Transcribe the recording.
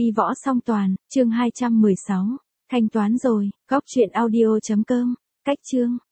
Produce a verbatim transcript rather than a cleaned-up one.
Y võ song toàn, chương hai trăm mười sáu. Thanh toán rồi, góc truyện audio chấm com. Cách chương